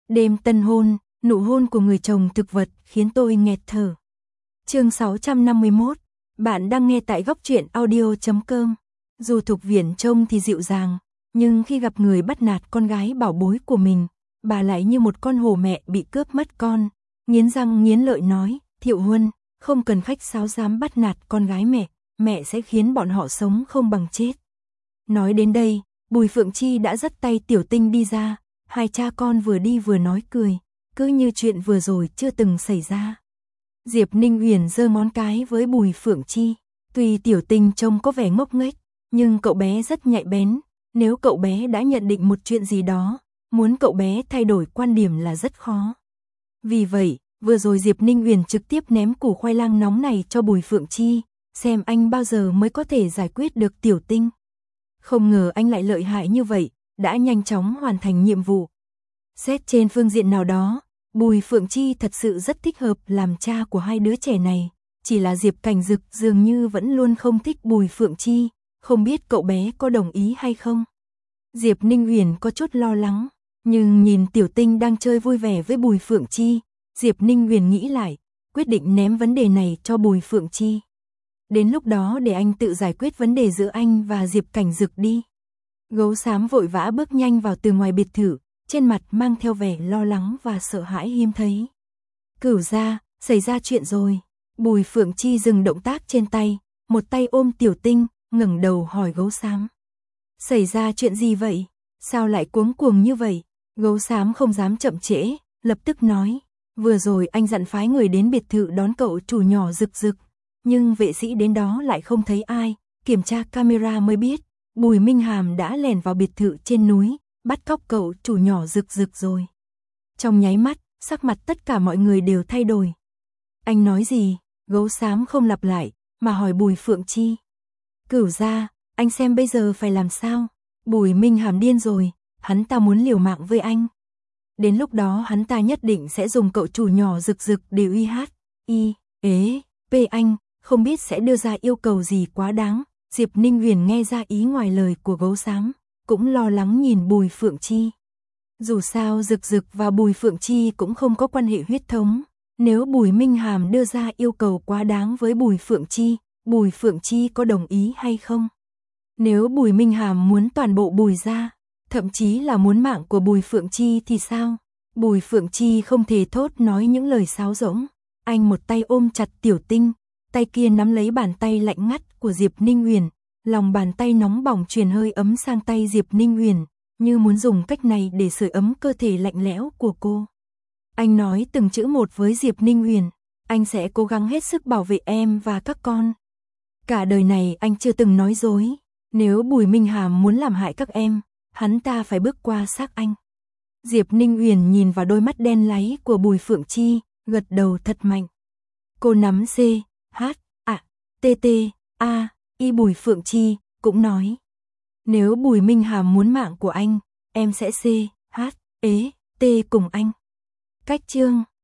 Đêm tân hôn, nụ hôn của người chồng thực vật khiến tôi nghẹt thở. Chương 651, bạn đang nghe tại góc truyện audio.com. Dù Thục Viễn trông thì dịu dàng, nhưng khi gặp người bắt nạt con gái bảo bối của mình, bà lại như một con hổ mẹ bị cướp mất con, nghiến răng nghiến lợi nói, Thiệu Huân, không cần khách sáo dám bắt nạt con gái mẹ sẽ khiến bọn họ sống không bằng chết. Nói đến đây, Bùi Phượng Chi đã dắt tay Tiểu Tinh đi ra, hai cha con vừa đi vừa nói cười, cứ như chuyện vừa rồi chưa từng xảy ra. Diệp Ninh Uyển giơ ngón cái với Bùi Phượng Chi, tuy Tiểu Tinh trông có vẻ ngốc nghếch, nhưng cậu bé rất nhạy bén, nếu cậu bé đã nhận định một chuyện gì đó, muốn cậu bé thay đổi quan điểm là rất khó. Vì vậy, vừa rồi Diệp Ninh Uyển trực tiếp ném củ khoai lang nóng này cho Bùi Phượng Chi, xem anh bao giờ mới có thể giải quyết được Tiểu Tinh. Không ngờ anh lại lợi hại như vậy, đã nhanh chóng hoàn thành nhiệm vụ. Xét trên phương diện nào đó, Bùi Phượng Chi thật sự rất thích hợp làm cha của hai đứa trẻ này, chỉ là Diệp Cảnh Dực dường như vẫn luôn không thích Bùi Phượng Chi, không biết cậu bé có đồng ý hay không. Diệp Ninh Uyển có chút lo lắng, nhưng nhìn Tiểu Tinh đang chơi vui vẻ với Bùi Phượng Chi, Diệp Ninh Uyển nghĩ lại, quyết định ném vấn đề này cho Bùi Phượng Chi. Đến lúc đó để anh tự giải quyết vấn đề giữa anh và Diệp Cảnh Dực đi. Gấu xám vội vã bước nhanh vào từ ngoài biệt thự, trên mặt mang theo vẻ lo lắng và sợ hãi hiếm thấy. Cửu gia, xảy ra chuyện rồi. Bùi Phượng Chi dừng động tác trên tay, một tay ôm Tiểu Tinh, ngẩng đầu hỏi gấu xám. Xảy ra chuyện gì vậy? Sao lại cuống cuồng như vậy? Gấu xám không dám chậm trễ, lập tức nói. Vừa rồi anh dặn phái người đến biệt thự đón cậu chủ nhỏ Dực Dực, nhưng vệ sĩ đến đó lại không thấy ai, kiểm tra camera mới biết, Bùi Minh Hàm đã lẻn vào biệt thự trên núi, bắt cóc cậu chủ nhỏ Dực Dực rồi. Trong nháy mắt, sắc mặt tất cả mọi người đều thay đổi. Anh nói gì? Gấu xám không lặp lại, mà hỏi Bùi Phượng Chi. Cửu gia, anh xem bây giờ phải làm sao? Bùi Minh Hàm điên rồi, hắn ta muốn liều mạng với anh. Đến lúc đó hắn ta nhất định sẽ dùng cậu chủ nhỏ Dực Dực để uy hát. Anh, không biết sẽ đưa ra yêu cầu gì quá đáng. Diệp Ninh Uyển nghe ra ý ngoài lời của gấu xám, cũng lo lắng nhìn Bùi Phượng Chi. Dù sao Dực Dực và Bùi Phượng Chi cũng không có quan hệ huyết thống, nếu Bùi Minh Hàm đưa ra yêu cầu quá đáng với Bùi Phượng Chi có đồng ý hay không? Nếu Bùi Minh Hàm muốn toàn bộ Bùi gia, thậm chí là muốn mạng của Bùi Phượng Chi thì sao? Bùi Phượng Chi không thể thốt nói những lời sáo rỗng. Anh một tay ôm chặt Tiểu Tinh, tay kia nắm lấy bàn tay lạnh ngắt của Diệp Ninh Uyển, lòng bàn tay nóng bỏng truyền hơi ấm sang tay Diệp Ninh Uyển, như muốn dùng cách này để sưởi ấm cơ thể lạnh lẽo của cô. Anh nói từng chữ một với Diệp Ninh Uyển, anh sẽ cố gắng hết sức bảo vệ em và các con. Cả đời này anh chưa từng nói dối, nếu Bùi Minh Hàm muốn làm hại các em, hắn ta phải bước qua xác anh. Diệp Ninh Uyển nhìn vào đôi mắt đen láy của Bùi Phượng Chi, gật đầu thật mạnh. Cô nắm Bùi Phượng Chi cũng nói. Nếu Bùi Minh Hàm muốn mạng của anh, em sẽ cùng anh. Cách chương